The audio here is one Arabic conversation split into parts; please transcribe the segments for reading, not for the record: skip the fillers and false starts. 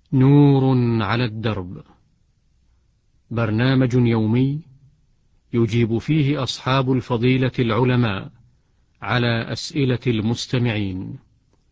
نور على الدرب، برنامج يومي يجيب فيه أصحاب الفضيلة العلماء على أسئلة المستمعين.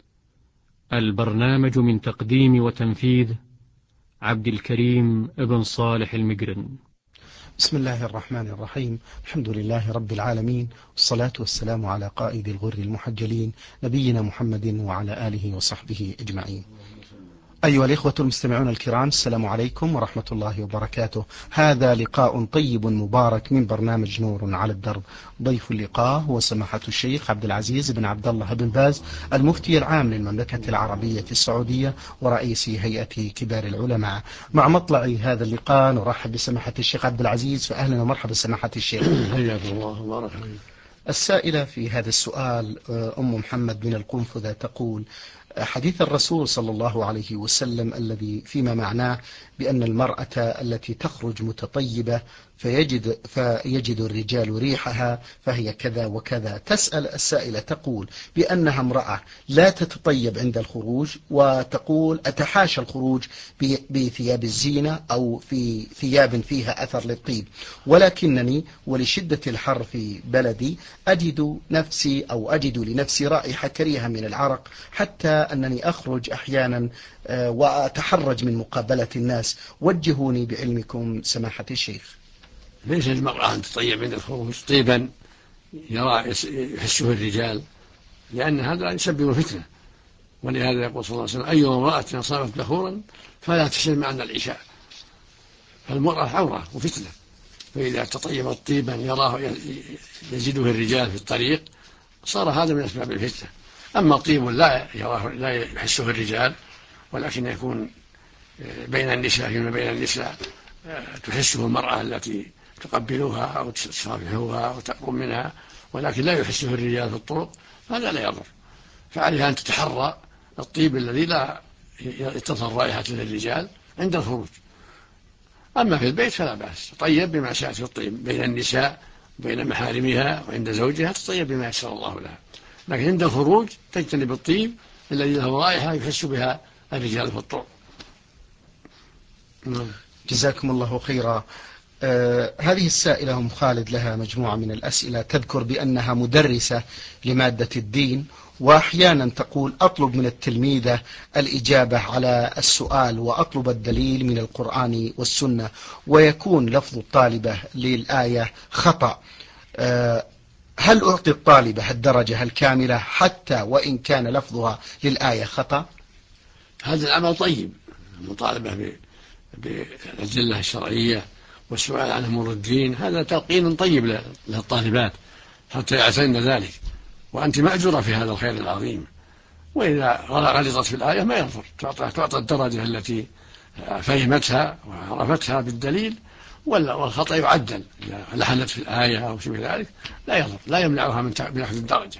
البرنامج من تقديم وتنفيذ عبد الكريم ابن صالح المقرن. بسم الله الرحمن الرحيم. الحمد لله رب العالمين، والصلاة والسلام على قائد الغر المحجلين نبينا محمد وعلى آله وصحبه أجمعين. أيها الإخوة المستمعون الكرام، السلام عليكم ورحمة الله وبركاته. هذا لقاء طيب مبارك من برنامج نور على الدرب. ضيف اللقاء هو سماحة الشيخ عبد العزيز بن عبد الله بن باز، المفتي العام للمملكة العربية السعودية ورئيس هيئة كبار العلماء. مع مطلع هذا اللقاء نرحب بسماحة الشيخ عبد العزيز، فأهلا ومرحبا سماحة الشيخ. حياكم الله وبارك فيك. السائلة في هذا السؤال أم محمد من القنفذة تقول: حديث الرسول صلى الله عليه وسلم الذي فيما معناه بأن المرأة التي تخرج متطيبة فيجد الرجال ريحها فهي كذا وكذا. تسأل السائلة تقول بأنها امرأة لا تتطيب عند الخروج، وتقول أتحاشى الخروج بثياب الزينة أو في ثياب فيها أثر للطيب، ولكنني ولشدة الحر في بلدي أجد لنفسي رائحة كريهة من العرق، حتى أنني أخرج أحيانا وأتحرج من مقابلة الناس. وجهوني بعلمكم سماحة الشيخ. ليس المرأة أن تطيب عند الخروج طيبا يحسه الرجال، لأن هذا يسبب فتنة. ولهذا يقول صلى الله عليه وسلم: أي امرأة صامت بخورا فلا تشرب معنا العشاء. فالمرأة عورة وفتنة، فإذا تطيبت طيبا يجده الرجال في الطريق صار هذا من أسباب الفتنة. أما طيب لا يحسه الرجال، ولكن يكون بين النساء فيما بين النساء تحسه المرأة التي تقبلها أو تصافحها أو تقرب منها، ولكن لا يحسه الرجال في الطرق، هذا لا يضر. فعليها أن تتحرى الطيب الذي لا يتصل رائحة للرجال عند الخروج. أما في البيت فلا بأس، تطيب بما شاءت في الطيب بين النساء بين محارمها وعند زوجها، تطيب بما يسر الله لها، لكن عند الخروج تجتنب الطيب الذي له رائحة يحس بها الرجال في الطرق. جزاكم الله خيرا. هذه السائلة أم خالد لها مجموعة من الأسئلة. تذكر بأنها مدرسة لمادة الدين، وأحيانا تقول أطلب من التلميذة الإجابة على السؤال وأطلب الدليل من القرآن والسنة، ويكون لفظ الطالبة للآية خطأ. هل أعطي الطالبة الدرجة الكاملة حتى وإن كان لفظها للآية خطأ؟ هذا العمل طيب، المطالبة بالأدلة الشرعية والسؤال عن أمور الدين، هذا تلقين طيب للطالبات حتى يعتن ذلك، وأنت مأجورة في هذا الخير العظيم. وإذا غلطت في الآية ما يضر، تعطى الدرجة التي فهمتها وعرفتها بالدليل، والخطأ يعدل إذا لحنت في الآية أو شبه ذلك لا يضر، لا يمنعها من أخذ الدرجة.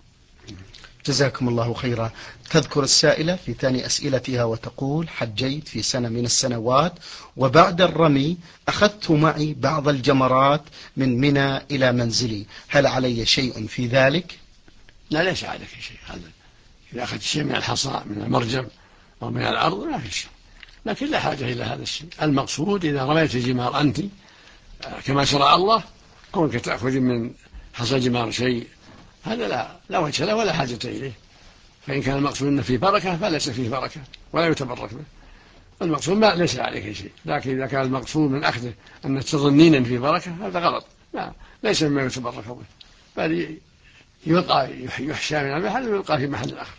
جزاكم الله خيرا. تذكر السائلة في ثاني أسئلتها وتقول: حجيت في سنة من السنوات، وبعد الرمي أخذت معي بعض الجمرات من منى إلى منزلي، هل علي شيء في ذلك؟ لا، ليس عليك شيء. هذا إذا أخذت شيء من الحصى من المرجم أو من الأرض ما في شيء، لكن لا حاجة إلى هذا الشيء. المقصود إذا رميت الجمار أنت كما شرع الله، كونك تأخذ من حصى الجمار شيء، هذا لا وجه له ولا حاجة إليه. فإن كان المقصود أنه فيه بركة فليس فيه بركة ولا يتبرك به. المقصود ما ليس عليك شيء، لكن إذا كان المقصود من أخذه أن تظنين أن فيه بركة هذا غلط، لا، ليس مما يتبرك به، بل يلقى يحشى من المحل ويلقى في محل آخر.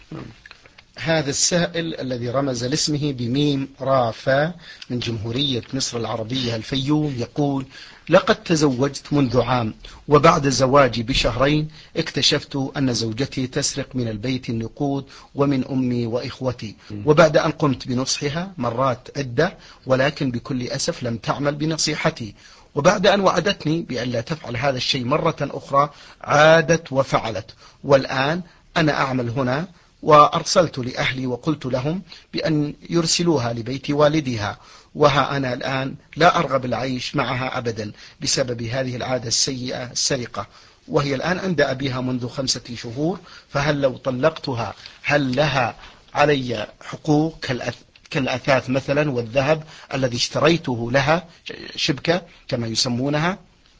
هذا السائل الذي رمز لاسمه بميم رافا من جمهورية مصر العربية الفيوم يقول: لقد تزوجت منذ عام، وبعد زواجي بشهرين اكتشفت أن زوجتي تسرق من البيت النقود ومن أمي وإخوتي، وبعد أن قمت بنصحها مرات عدة ولكن بكل أسف لم تعمل بنصيحتي، وبعد أن وعدتني بأن لا تفعل هذا الشيء مرة أخرى عادت وفعلت، والآن أنا أعمل هنا، وأرسلت لأهلي وقلت لهم بأن يرسلوها لبيت والدها، وها أنا الآن لا أرغب العيش معها أبدا بسبب هذه العادة السيئة السرقة، وهي الآن عند أبيها منذ 5 شهور، فهل لو طلقتها هل لها علي حقوق كالأثاث مثلا والذهب الذي اشتريته لها شبكة كما يسمونها؟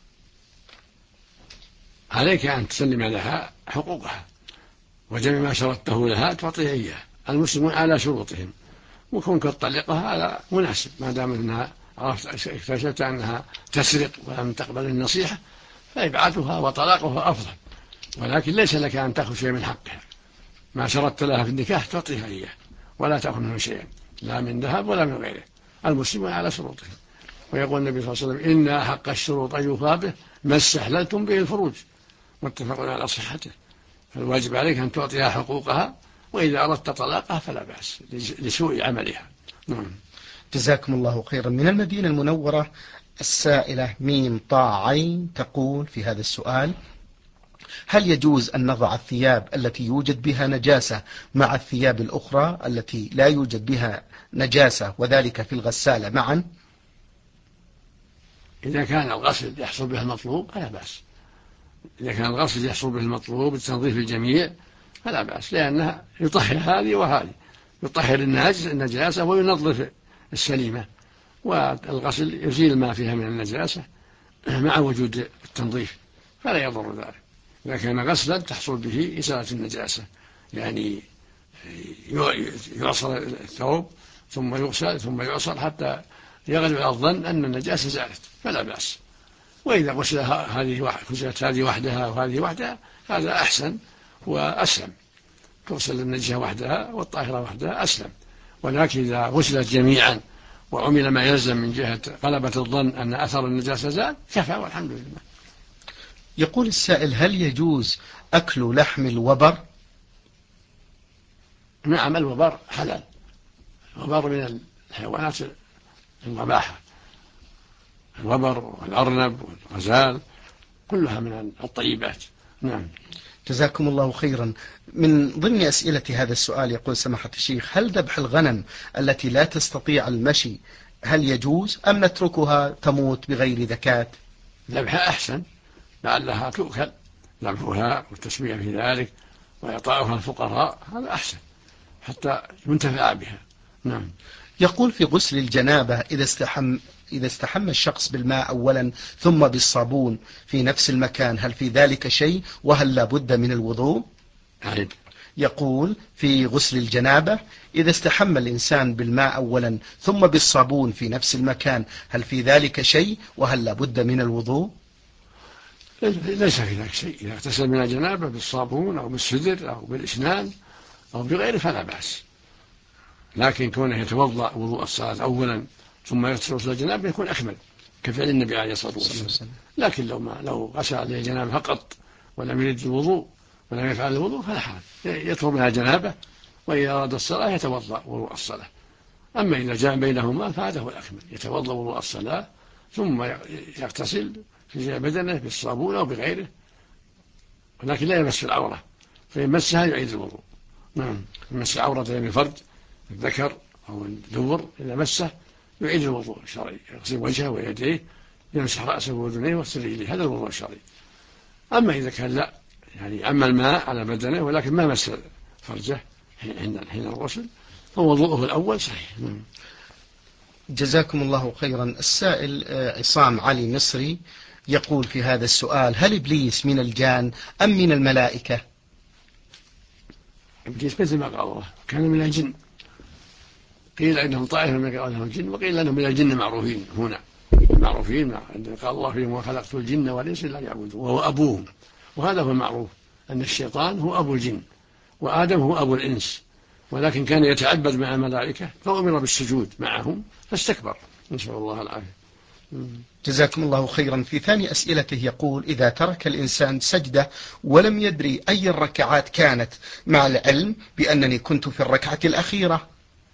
عليك أن تسلم لها حقوقها، وجميع ما شرطته لها تعطيها إياه. المسلمون على شروطهم، وكونك تطلقها هذا مناسب ما دام أنها اكتشفت أنها تسرق ولم تقبل النصيحة، فإبعادها وطلاقها أفضل. ولكن ليس لك أن تأخذ شيء من حقها، ما شرطت لها في النكاح تعطيها إياه ولا تأخذ منه شيئا، لا من ذهب ولا من غيره. المسلمون على شروطهم. ويقول النبي صلى الله عليه وسلم: إن حق الشروط أن يوفى به ما استحللتم به الفروج، متفق على صحته. فالواجب عليك أن تعطيها حقوقها، وإذا أردت طلاقها فلا بأس لسوء عملها. نعم. جزاكم الله خيرا. من المدينة المنورة السائلة ميم طاء عين تقول في هذا السؤال: هل يجوز أن نضع الثياب التي يوجد بها نجاسة مع الثياب الأخرى التي لا يوجد بها نجاسة وذلك في الغسالة معا؟ إذا كان الغسل يحصل به المطلوب فلا بأس. إذا كان الغسل يحصل به المطلوب بتنظيف الجميع فلا بأس، لأنها يطهر هذه وهذه، يطهر النجاسة وينظف السليمة، والغسل يزيل ما فيها من النجاسة مع وجود التنظيف، فلا يضر ذلك. إذا كان غسلا تحصل به إزالة النجاسة، يعني يعصر الثوب ثم يغسل ثم يعصر حتى يغلب على الظن أن النجاسة زالت، فلا بأس. وإذا غسلت هذه وحدها وهذه وحدها هذا أحسن وأسلم، تغسل النجاسة وحدها والطاهرة وحدها أسلم. ولكن إذا غسلت جميعا وعمل ما يلزم من جهة غلبة الظن أن أثر النجاسة زال كفى والحمد لله. يقول السائل: هل يجوز أكل لحم الوبر؟ نعم، الوبر حلال، الوبر من الحيوانات المباحة، الوبر والأرنب والغزال كلها من الطيبات. نعم. جزاكم الله خيرا. من ضمن أسئلة هذا السؤال يقول سماحة الشيخ: هل ذبح الغنم التي لا تستطيع المشي هل يجوز أم نتركها تموت بغير ذكاة؟ ذبحها أحسن، لعلها تؤكل، ذبحها والتسمية في ذلك وإعطاؤها الفقراء هذا أحسن حتى ينتفع بها. نعم. يقول في غسل الجنابة إذا استحم الشخص بالماء أولا ثم بالصابون في نفس المكان هل في ذلك شيء وهل لا بد من الوضوء؟ عيب. يقول في غسل الجنابة إذا استحم الإنسان بالماء أولا ثم بالصابون في نفس المكان هل في ذلك شيء وهل لا بد من الوضوء؟ ليس في ذلك شيء، إذا اغتسل من الجنابة بالصابون أو بالسدر أو بالإسنان أو بغيره فلا بأس. لكن كونه يتوضأ وضوء الصلاة أولا ثم يغتسل غسل الجنابة يكون أكمل كفعل النبي عليه الصلاة والسلام. لكن لو غسل عليه الجنابة فقط ولم يرد الوضوء ولم يفعل الوضوء فلا حرج، يطهر منها الجنابة، وإذا أراد الصلاة يتوضأ وضوء الصلاة. أما إذا جاء بينهما فهذا هو الأكمل، يتوضأ وضوء الصلاة ثم يغتسل في بدنه بالصابون أو بغيره، ولكن لا يمس العورة، فإن مسها يعيد الوضوء. نعم. يمس العورة من الفرج الذكر أو الدبر إذا مسه يعيد الوضوء الشرعي، يغسل وجهه ويديه، يمسح رأسه وأذنيه ويغسل رجليه، هذا الوضوء الشرعي. أما إذا كان لا، يعني أما الماء على بدنه ولكن ما مس فرجه حين الغسل فوضوءه الأول صحيح. جزاكم الله خيرا. السائل عصام علي مصري يقول في هذا السؤال: هل إبليس من الجان أم من الملائكة؟ إبليس مثل ما قال الله كان من الجن، قيل إنهم طائفة من قالهم الجن، وقيل إنهم من الجن معروفين هنا معروفين، قال الله فيهم: وخلقت الجن والإنس إلا ليعبدون، وهو أبوهم. وهذا هو المعروف أن الشيطان هو أبو الجن وآدم هو أبو الإنس، ولكن كان يتعبد مع الملائكة فأمر بالسجود معهم فاستكبر، نسأل الله العافية. جزاكم الله خيرا. في ثاني أسئلته يقول: إذا ترك الإنسان سجدة ولم يدري أي الركعات كانت مع العلم بأنني كنت في الركعة الأخيرة.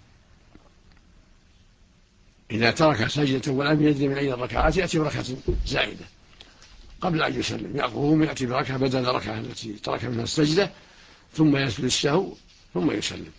إذا ترك سجدة ولم يدري من أي الركعات يأتي بركعة زائدة قبل أن يسلم، يقوم يأتي بركعة بدل الركعة التي ترك منها السجدة ثم يسجد السهو ثم يسلم.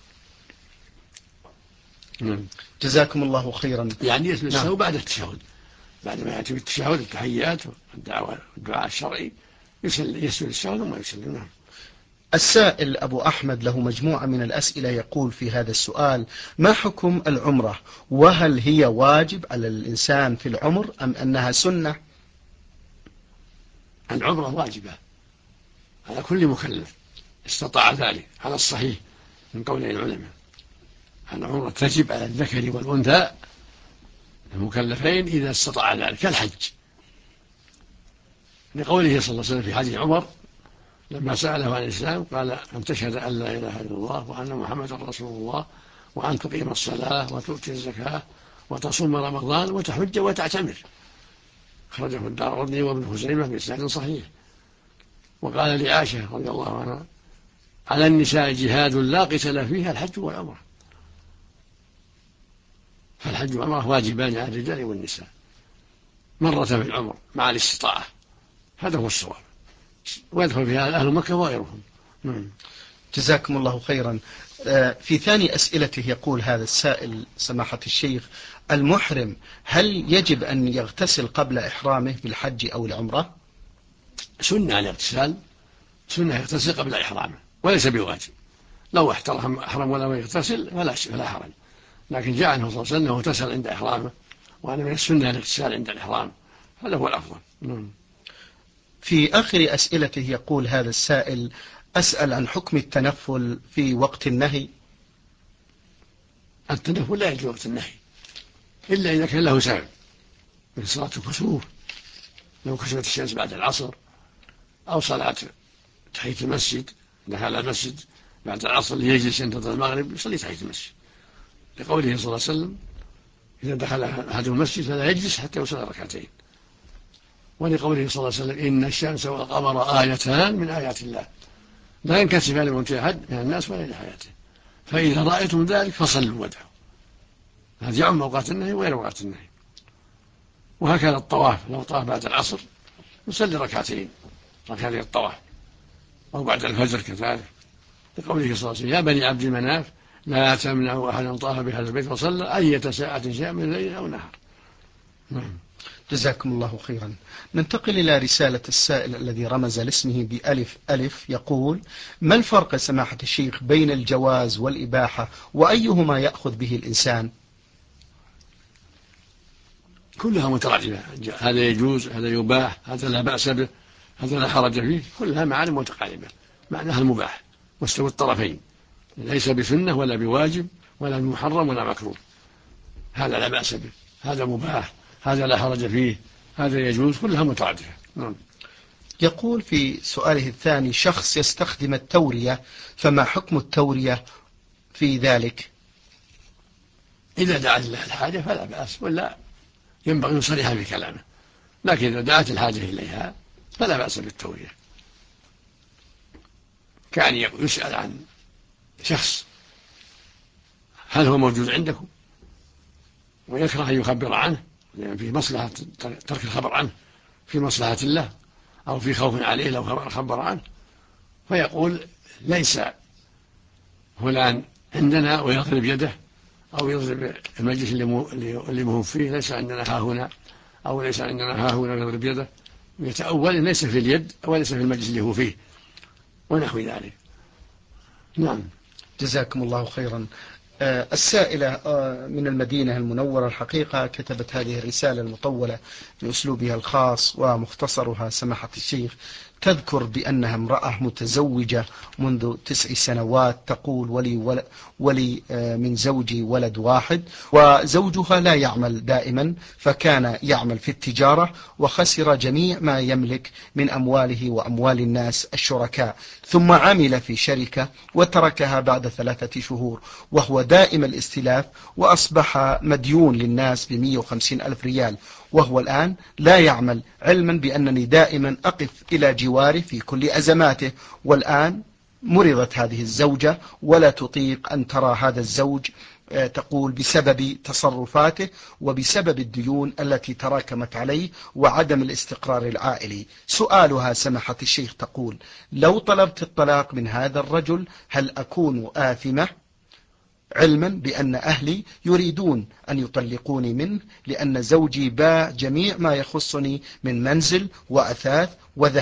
جزاكم الله خيرا. يعني يسجد السهو بعد التشهد، بعد ما يأتي بالتشهد التحيات والدعاء الشرعي يسجد السهو ثم يسلم. السائل أبو أحمد له مجموعة من الأسئلة، يقول في هذا السؤال: ما حكم العمرة؟ وهل هي واجب على الإنسان في العمر أم أنها سنة؟ العمرة واجبة على كل مكلف استطاع ذلك على الصحيح من قول العلماء. العمرة تجب على الذكر والأنثى المكلفين إذا استطاع ذلك كالحج، لقوله صلى الله عليه وسلم في حديث عمر لما سأله عن الإسلام قال: أن تشهد أن لا إله إلا الله وأن محمدا رسول الله وأن تقيم الصلاة وتؤتي الزكاة وتصوم رمضان وتحج وتعتمر. أخرجه الدارقطني وابن خزيمة بإسناد صحيح. وقال لعائشة رضي الله عنها: على النساء جهاد لا قتال فيها الحج والعمرة. فالحج والعمرة واجبان على الرجال والنساء مرة في العمر مع الاستطاعة، هذا هو الصواب، ويدخل فيها أهل مكة وغيرهم. جزاكم الله خيرا. في ثاني أسئلته يقول هذا السائل: سماحة الشيخ، المحرم هل يجب أن يغتسل قبل إحرامه بالحج أو العمرة؟ سنة الاغتسال، سنة يغتسل قبل إحرامه وليس بواجب. لو أحرم ولم يغتسل فلا حرج، لكن جاء عنه صلى الله عليه وسلم اغتسل عند إحرامه، وأنا من السنة الاغتسال عند الإحرام، هذا هو الأفضل. في آخر أسئلته يقول هذا السائل: أسأل عن حكم التنفل في وقت النهي. التنفل لا يجوز وقت النهي إلا إذا كان له سبب، من صلاة الكسوف لو كسفت الشمس بعد العصر، أو صلاة تحية المسجد، دخل المسجد بعد العصر ليجلس ينتظر المغرب يصلي تحية المسجد، لقوله صلى الله عليه وسلم: إذا دخل أحدهم المسجد فلا يجلس حتى يصلي ركعتين، ولقوله صلى الله عليه وسلم: إن الشمس والقمر آيتان من آيات الله لا ينكسفان لموت أحد من الناس ولا لحياته، فإذا رأيتم ذلك فصلوا وادعوا. هذا يعم أوقات النهي وغير أوقات النهي. وهكذا الطواف، لو طاف بعد العصر يصلي ركعتين الطواف، أو بعد الفجر كذلك، لقوله صلى الله عليه وسلم: يا بني عبد المناف لا تمنعوا أحدا طاف بهذا البيت وصلى أية ساعة شاء من الليل أو نهار. جزاكم الله خيرا. ننتقل إلى رسالة السائل الذي رمز لاسمه بألف ألف، يقول: ما الفرق سماحة الشيخ بين الجواز والإباحة، وأيهما يأخذ به الإنسان؟ كلها مترادفة، هذا يجوز، هذا يباح، هذا لا بأس به، هذا لا حرج فيه، كلها معاني متقاربة، معناها المباح واستوى الطرفين، ليس بسنة ولا بواجب ولا بمحرم ولا مكروه، هذا لا بأس به، هذا مباح، هذا لا حرج فيه، هذا يجوز، كلها مترادفة. يقول في سؤاله الثاني: شخص يستخدم التورية، فما حكم التورية في ذلك؟ إذا دعت له الحاجة فلا بأس، ولا ينبغي يصرح في كلامه، لكن إذا دعت الحاجة إليها فلا بأس بالتورية. كان يسأل عن شخص: هل هو موجود عندكم؟ ويكره أن يخبر عنه، لأن فيه مصلحة ترك الخبر عنه في مصلحة الله، أو في خوف عليه لو خبر عنه، فيقول: ليس فلان عندنا، ويضرب يده أو يضرب المجلس اللي مهم فيه: ليس عندنا ها هنا، أو ليس عندنا ها هنا، يضرب يده، يتأول ليس في اليد وليس في المجلس اللي هو فيه، ونحو ذلك. نعم. جزاكم الله خيرا. السائلة من المدينة المنورة الحقيقة كتبت هذه الرسالة المطولة بأسلوبها الخاص ومختصرها سماحة الشيخ، تذكر بأنها امرأة متزوجة منذ 9 سنوات، تقول: ولي من زوجي ولد واحد، وزوجها لا يعمل دائما، فكان يعمل في التجارة وخسر جميع ما يملك من أمواله وأموال الناس الشركاء، ثم عمل في شركة وتركها بعد 3 شهور، وهو دائم الاستلاف، وأصبح مديون للناس ب150 ألف ريال، وهو الآن لا يعمل، علما بأنني دائما أقف إلى جواره في كل أزماته. والآن مرضت هذه الزوجة ولا تطيق أن ترى هذا الزوج، تقول بسبب تصرفاته وبسبب الديون التي تراكمت عليه وعدم الاستقرار العائلي. سؤالها سماحة الشيخ تقول: لو طلبت الطلاق من هذا الرجل هل أكون آثمة؟ علما بأن أهلي يريدون أن يطلقوني منه، لأن زوجي باع جميع ما يخصني من منزل وأثاث وذهب،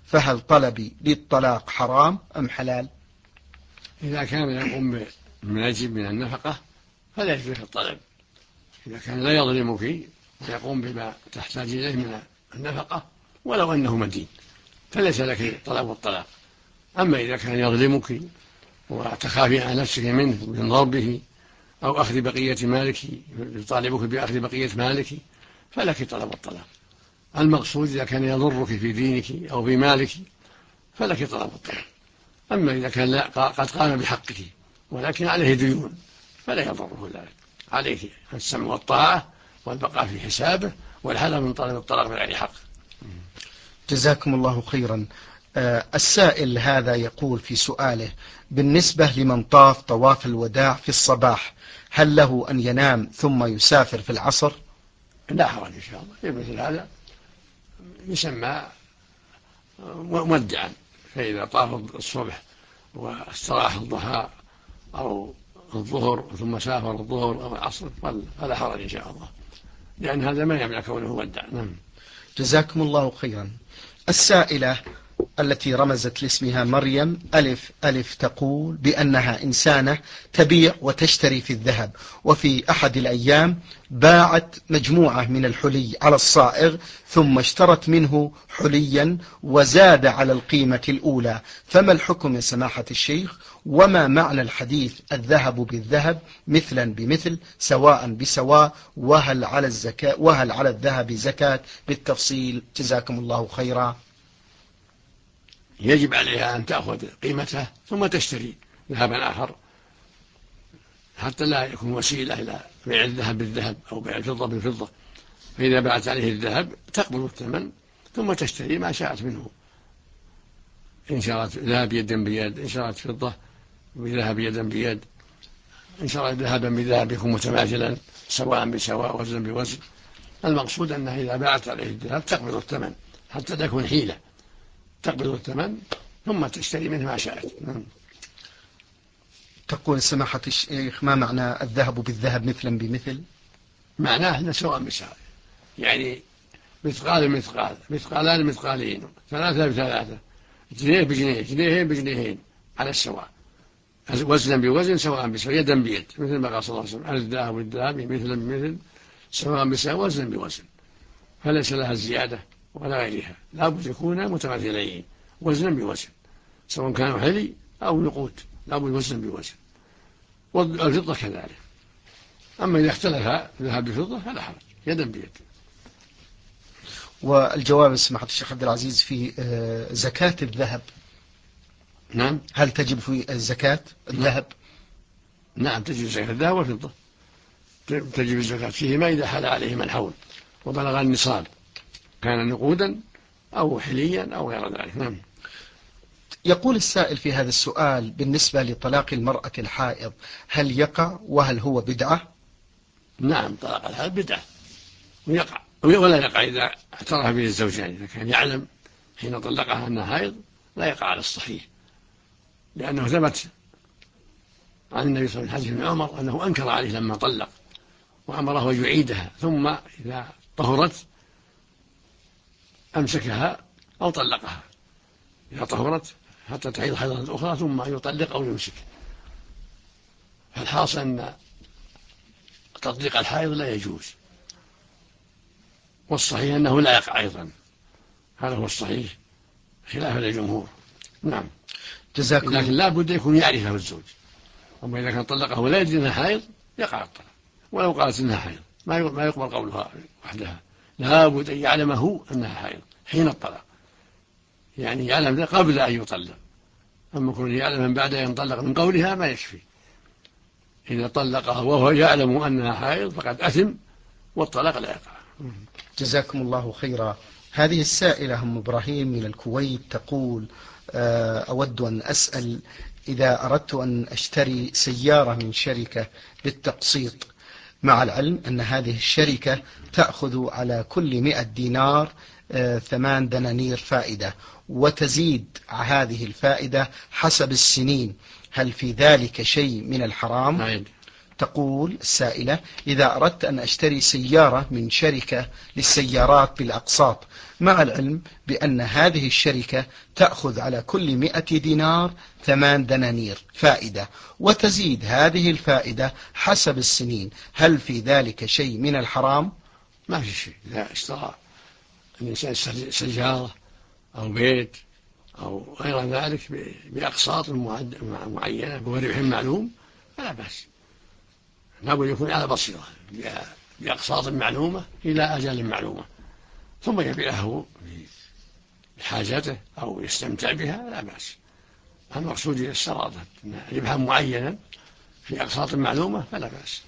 فهل طلبي للطلاق حرام أم حلال؟ إذا كان يقوم بما يجب من النفقة فلا يجوز الطلب. إذا كان لا يظلمك ويقوم بما تحتاج إليه من النفقة ولو أنه مدين فليس لك طلب الطلاق. أما إذا كان يظلمك وتخافي على نفسك منه من ضربه أو أخذ بقية مالك، يطالبك بأخذ بقية مالك، فلك طلب الطلاق. المقصود إذا كان يضرك في دينك أو في مالك فلك طلب الطلاق. أما إذا كان لا قد قام بحقك ولكن عليه ديون فلا يضره ذلك، عليه السمع والطاعة والبقاء في حسابه والحذر من طلب الطلاق بغير حق. جزاكم الله خيرا. السائل هذا يقول في سؤاله: بالنسبة لمن طاف طواف الوداع في الصباح هل له أن ينام ثم يسافر في العصر؟ لا حرج إن شاء الله، مثل هذا يسمى مودعا. فإذا طاف الصبح واستراح الضحى أو الظهر ثم سافر الظهر أو العصر فلا حرج إن شاء الله، لأن هذا ما يمنع كونه مودع. جزاكم الله خيرا. السائلة التي رمزت لاسمها مريم ألف ألف تقول بأنها إنسانة تبيع وتشتري في الذهب، وفي أحد الأيام باعت مجموعة من الحلي على الصائغ ثم اشترت منه حليا وزاد على القيمة الأولى، فما الحكم يا سماحة الشيخ؟ وما معنى الحديث الذهب بالذهب مثلا بمثل سواء بسواء؟ وهل على الذهب زكاة؟ بالتفصيل جزاكم الله خيرا. يجب عليها أن تأخذ قيمته ثم تشتري ذهبا آخر حتى لا يكون وسيلة إلى بيع الذهب بالذهب أو بيع الفضة بالفضة. فإذا باعت عليه الذهب تقبل الثمن ثم تشتري ما شاءت منه، إن شرت ذهب يدا بيد، إن شرت فضة بذهب يدا بيد، إن شرت ذهبا بذهب يكون متماثلا سواء بسواء وزن بوزن. المقصود أنها إذا باعت عليه الذهب تقبل الثمن حتى تكون حيلة، تقبل الثمن ثم تشتري منه ما شاءت. تقول سماحة الشيخ ما معنى الذهب بالذهب مثلا بمثل؟ معناه أنه سواء بسواء، يعني مثقال مثقال، مثقالان مثقالين، ثلاثة بثلاثة، جنيه بجنيه، جنيهين بجنيهين على السواء، وزنا بوزن سواء بسواء، يدا بيد، مثل ما قال صلى الله عليه وسلم: الذهب بالذهب مثلا بمثل سواء بسواء وزنا بوزن. فليس لها زيادة ولا غيرها، لا بد يكون متماثلين وزنا بوزن، سواء كانوا حلي أو نقود لا بد وزنا بوزن، والفضة كذلك. أما إذا اختلف ذهب بفضة فلا حرج، يدا بيد. والجواب سماحة الشيخ عبد العزيز في زكاة الذهب. نعم. هل تجب في زكاة الذهب؟ نعم تجب زكاة الذهب والفضة، تجب الزكاة فيهما إذا حال عليهما الحول وبلغ النصاب، كان نقودا أو حليا أو غير ذلك. نعم. يقول السائل في هذا السؤال بالنسبة لطلاق المرأة الحائض هل يقع وهل هو بدعة؟ نعم طلاق الحائض بدعة ويقع، ولا يقع إذا اعترف به الزوجان. إذا كان يعلم حين طلقها أنها حائض لا يقع على الصحيح، لأنه ثبت عن النبي صلى الله عليه وسلم حديث ابن عمر أنه أنكر عليه لما طلق وأمره أن يعيدها، ثم إذا طهرت أمسكها أو طلقها، إذا طهرت حتى تحيض حيضة أخرى ثم يطلق أو يمسك. فالحاصل أن تطليق الحائض لا يجوز، والصحيح أنه لا يقع أيضا، هذا هو الصحيح خلافا للجمهور. نعم. لكن لا بد يكون يعرفه الزوج، أما إذا كان طلقه ولا يدري أنها حائض يقع الطلاق، ولو قالت أنها حائض ما يقبل قولها وحدها، لا بد أن يعلمه أنها حائض حين الطلاق، يعني يعلم قبل أن يطلق. أما كون يعلم من بعد أن يطلق من قولها ما يكفي، إذا طلقها وهو يعلم أنها حائض فقد أثم والطلاق لا يقع. جزاكم الله خيرا. هذه السائلة أم إبراهيم من الكويت تقول أود أن أسأل إذا أردت أن أشتري سيارة من شركة بالتقسيط، مع العلم أن هذه الشركة تأخذ على كل 100 دينار 8 دنانير فائدة، وتزيد هذه الفائدة حسب السنين، هل في ذلك شيء من الحرام؟ تقول السائلة: إذا أردت أن أشتري سيارة من شركة للسيارات بالأقساط، مع العلم بأن هذه الشركة تأخذ على كل 100 دينار 8 دنانير فائدة، وتزيد هذه الفائدة حسب السنين، هل في ذلك شيء من الحرام؟ ما في شيء. إذا اشترى الإنسان سيارة أو بيت أو غير ذلك بأقساط معينة بربح معلوم فلا بأس. لابد يكون على بصيرة بأقساط معلومة إلى أجل معلومة، ثم يبيعه بحاجته أو يستمتع بها لا بأس. المقصود إذا اشترط ربحا معينا في أقساط معلومة فلا بأس.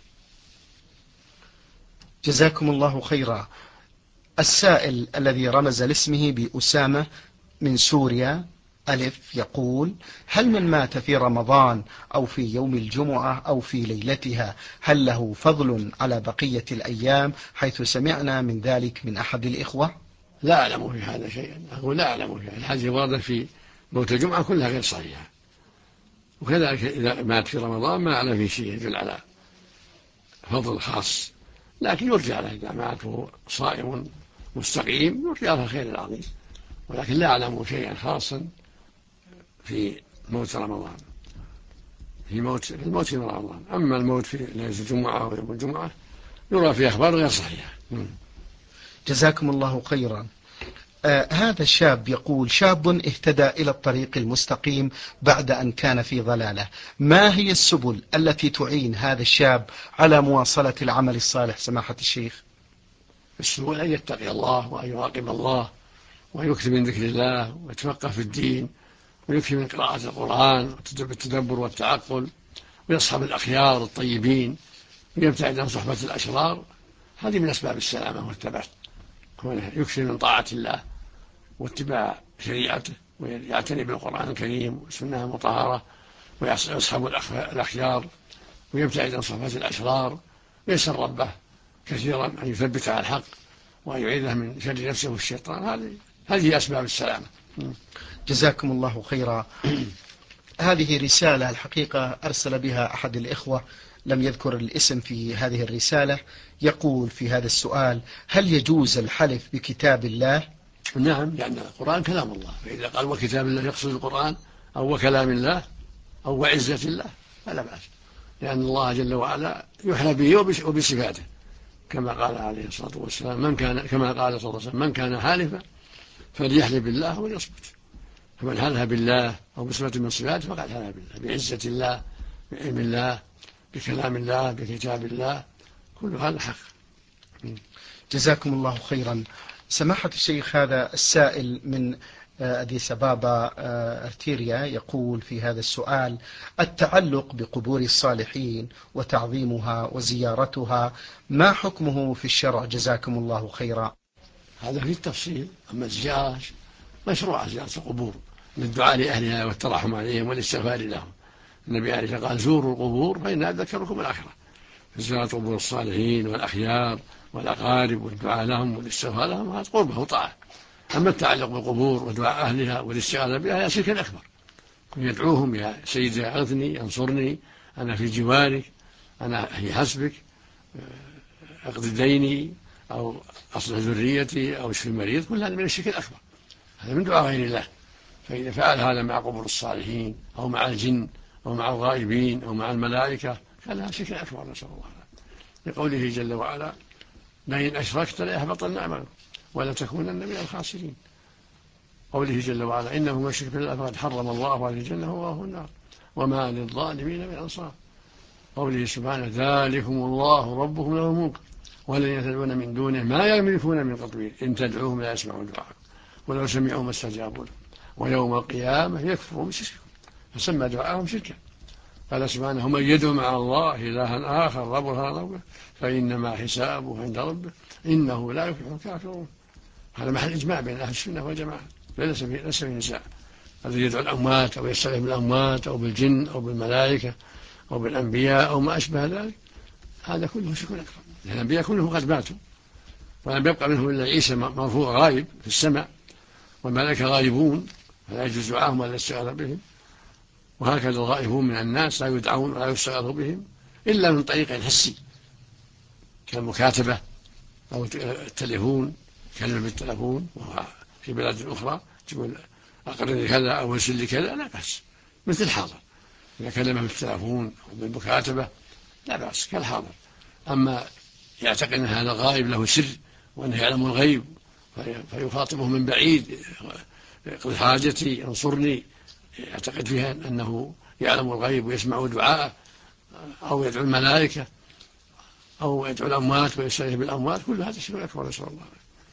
جزاكم الله خيرا. السائل الذي رمز لاسمه بأسامة من سوريا ألف يقول: هل من مات في رمضان أو في يوم الجمعة أو في ليلتها هل له فضل على بقية الأيام، حيث سمعنا من ذلك من أحد الإخوة؟ لا أعلم في هذا شيئا. أقول لا أعلم في هذا. الحديث ورد في موت الجمعة كلها غير صحيحة، وكذلك إذا مات في رمضان ما أعلم في شيء يدل على فضل خاص، لكن يرجى له إذا مات وهو صائم مستقيم يرجى له الخير العظيم، ولكن لا أعلم شيئا خاصا في موت رمضان، في الموت في رمضان. أما الموت في ليلة الجمعة أو يوم الجمعة يرى في أخبار غير صحيحة. جزاكم الله خيرا. هذا الشاب يقول: شاب اهتدى إلى الطريق المستقيم بعد أن كان في ضلالة، ما هي السبل التي تعين هذا الشاب على مواصلة العمل الصالح سماحة الشيخ؟ السبل أن يتقي الله وأن يراقب الله ويكثر من ذكر الله ويتفقه في الدين ويكثر من قراءة القرآن والتدبر والتعقل ويصحب الأخيار الطيبين ويبتعد عن صحبة الأشرار. هذه من أسباب السلامة والثبات، يكثر من طاعة الله واتباع شريعته ويعتني بالقرآن الكريم والسنة المطهرة ويصحب الأخيار ويبتعد عن صحبة الأشرار ويسأل ربه كثيرا أن يثبت على الحق وأن يعيذه من شر نفسه والشيطان. هذه أسباب السلامة. جزاكم الله خيرا. هذه رسالة الحقيقة أرسل بها أحد الإخوة، لم يذكر الاسم في هذه الرسالة، يقول في هذا السؤال: هل يجوز الحلف بكتاب الله؟ نعم، لأن القرآن كلام الله، فإذا قال وكتاب الله يقصد القرآن أو وكلام الله أو وعزة الله فلا بأس، لأن الله جل وعلا يحلى به وبصفاته، كما قال عليه الصلاة والسلام كما قال صلى الله عليه وسلم: من كان حالفا فليحلف بالله وليصمت. فمن حلف بالله أو بصفة من صفاته فقد حلف بالله، بعزة الله، بعلم الله، بكلام الله، بكتاب الله، كل هذا حق. جزاكم الله خيرا. سماحة الشيخ، هذا السائل من أديس أبابا أرتيريا يقول في هذا السؤال: التعلق بقبور الصالحين وتعظيمها وزيارتها ما حكمه في الشرع؟ جزاكم الله خيرا. هذا في التفصيل. أما الزيارة مشروعة، زيارة القبور للدعاء لأهلها والترحم عليهم والاستغفار لهم. النبي عليه الصلاة والسلام قال: زوروا القبور فإنها تذكركم الآخرة. زيارة قبور الصالحين والأخيار والأقارب والدعاء لهم والاستغفار لهم هذا قربة وطاعة. أما التعلق بالقبور ودعاء أهلها والاستغاثة بها شرك أكبر، يدعوهم: يا سيدي أغثني، انصرني، أنا في جوارك، أنا في حسبك، أقض ديني، أو أصلح ذريتي، أو اشفي المريض. كل هذا من الشرك الأكبر، هذا من دعاء غير الله. فإذا فعل هذا مع قبور الصالحين أو مع الجن أو مع الغائبين أو مع الملائكة كان هذا شرك أكبر، نسأل الله. لقوله جل وعلا: لئن أشركت ليحبطن عملك ولا تكونن من الخاسرين. قوله جل وعلا: إنه من يشرك بالله فقد حرم الله عليه الجنة ومأواه النار وما للظالمين من أنصار. قوله سبحانه: ذلكم الله ربكم له الملك والذين تدعون من دونه ما يملكون من قطمير إن تدعوهم لا يسمعوا دعاءكم ولو سمعوا ما استجابوا لكم ويوم القيامة يكفرون بشرككم، فسمى دعاءهم شركا. قال سبحانه: من يدعو مع الله إلها آخر ربه ربه فإنما حسابه عند ربه إنه لا يفلح الكافرون. هذا محل إجماع بين أهل السنة والجماعة، ليس في نزاع. الذي يدعو الأموات أو يستغيث بالأموات أو بالجن أو بالملائكة أو بالأنبياء أو ما أشبه ذلك هذا كله شرك أكبر، لأن الأنبياء كلهم قد ماتوا ولم يبقى منهم إلا عيسى مرفوع غائب في السماء، والملائكة غائبون فلا يجوز دعاهم ولا الاستغاثة بهم، وهكذا الغائبون من الناس لا يدعون ولا يستغاث بهم إلا من طريق حسي كالمكاتبة أو التليفون، كلمة بالتليفون وهو في بلاد أخرى تقول أقرني كذا أو ارسل لي كذا، لا بأس، مثل الحاضر إذا كلمه بالتليفون أو بالمكاتبة لا بأس كالحاضر. أما يعتقد أن هذا غائب له سر وأنه يعلم الغيب فيخاطبه من بعيد، يقول حاجتي انصرني، يعتقد فيها أنه يعلم الغيب ويسمع دعاءه، أو يدعو الملائكة أو يدعو الأموات ويستغيث بالأموات، كل هذا شيء أكبر، نسأل الله.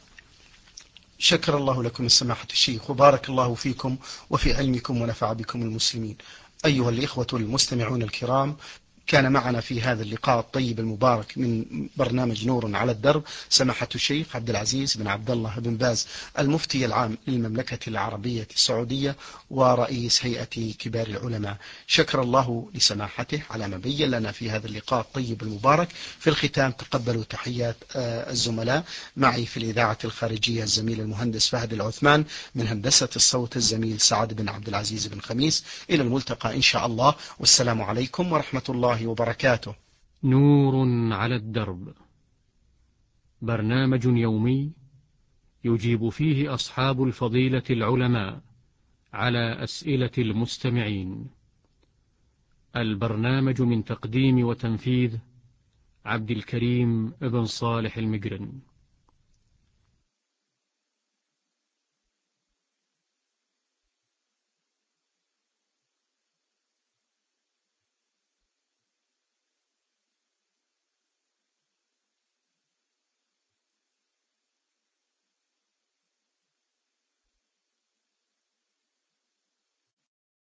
شكر الله لكم سماحة الشيخ، وبارك الله فيكم وفي علمكم ونفع بكم المسلمين. أيها الإخوة المستمعون الكرام، كان معنا في هذا اللقاء الطيب المبارك من برنامج نور على الدرب سماحة الشيخ عبد العزيز بن عبد الله بن باز، المفتي العام للمملكة العربية السعودية ورئيس هيئة كبار العلماء. شكر الله لسماحته على ما بين لنا في هذا اللقاء الطيب المبارك. في الختام تقبلوا تحيات الزملاء، معي في الإذاعة الخارجية الزميل المهندس فهد العثمان، من هندسة الصوت الزميل سعد بن عبد العزيز بن خميس. إلى الملتقى إن شاء الله، والسلام عليكم ورحمة الله وبركاته. نور على الدرب، برنامج يومي يجيب فيه أصحاب الفضيلة العلماء على أسئلة المستمعين. البرنامج من تقديم وتنفيذ عبد الكريم ابن صالح المجرن.